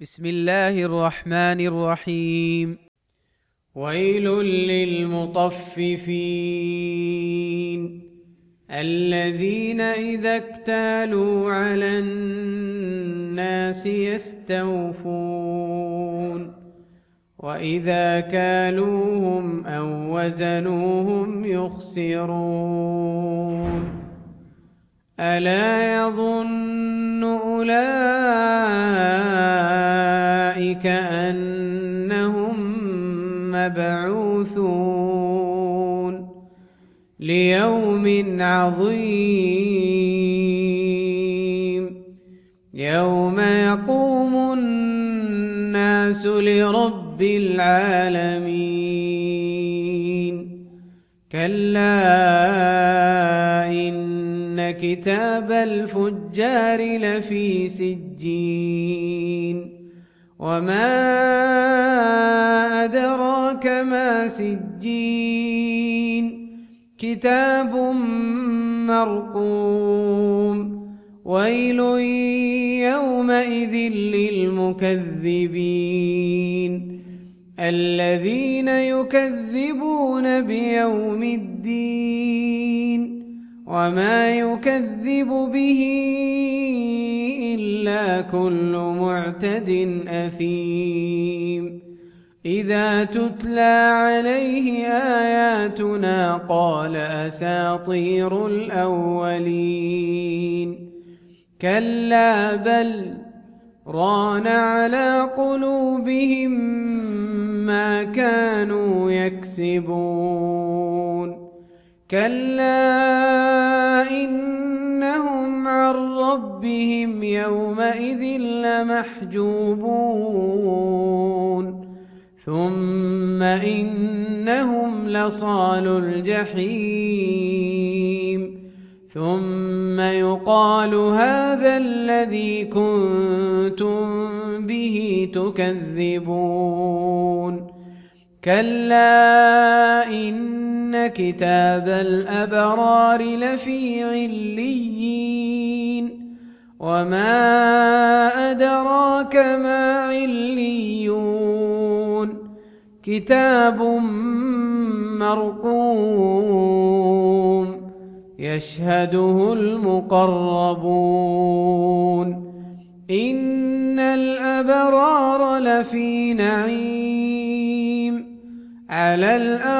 بسم الله الرحمن الرحيم. ويل للمطففين الذين إذا اكتالوا على الناس يستوفون وإذا كالوهم أو وزنوهم يخسرون ألا يظن أولئك أنهم مبعوثون ليوم عظيم يوم يقوم الناس لرب العالمين كلا إن كتاب الفجار لفي سجين وما أدراك ما سجين كتاب مرقوم ويل يومئذ للمكذبين الذين يكذبون بيوم الدين وما يكذب به إلا كل معتد أثيم إذا تتلى عليه آياتنا قال أساطير الأولين كلا بل ران على قلوبهم ما كانوا يكسبون كلا إنهم عن ربهم يومئذ لمحجوبون ثم إنهم لصالو الجحيم ثم يقال هذا الذي كنتم به تكذبون كلا إن كتاب الأبرار لفي عليين وما أدراك ما عليون كتاب مرقوم يشهده المقربون إن الأبرار لفي نعيم على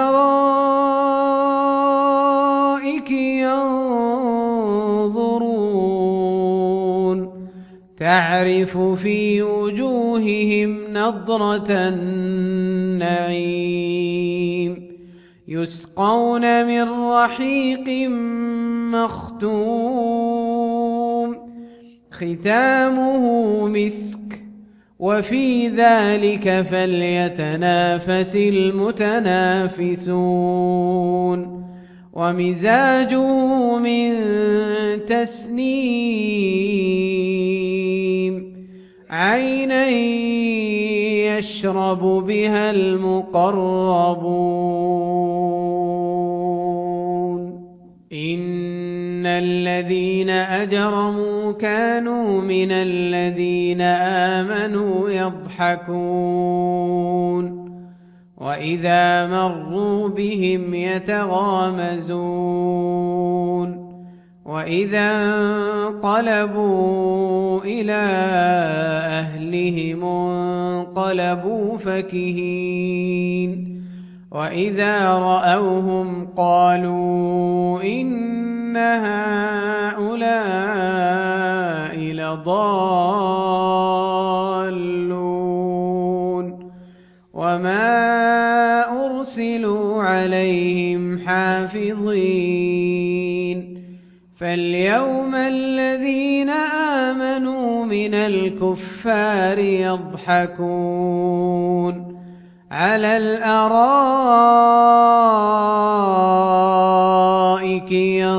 الأرائك ينظرون تعرف في وجوههم نضرة النعيم يسقون من رحيق مختوم ختامه مسك وفي ذلك فليتنافس المتنافسون ومزاجه من تسنيم عينا يشرب بها المقربون إن الذين أجرموا كانوا من الذين آمنوا يضحكون وإذا مروا بهم يتغامزون وإذا انقلبوا إلى أهلهم انقلبوا فكهين وإذا رأوهم قالوا إن هؤلاء لضالون وما أرسلوا عليهم حافظين فاليوم الذين آمنوا من الكفار يضحكون على الأرائك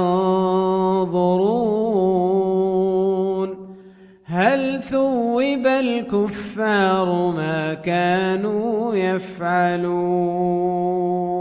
ينظرون هل ثوب الكفار ما كانوا يفعلون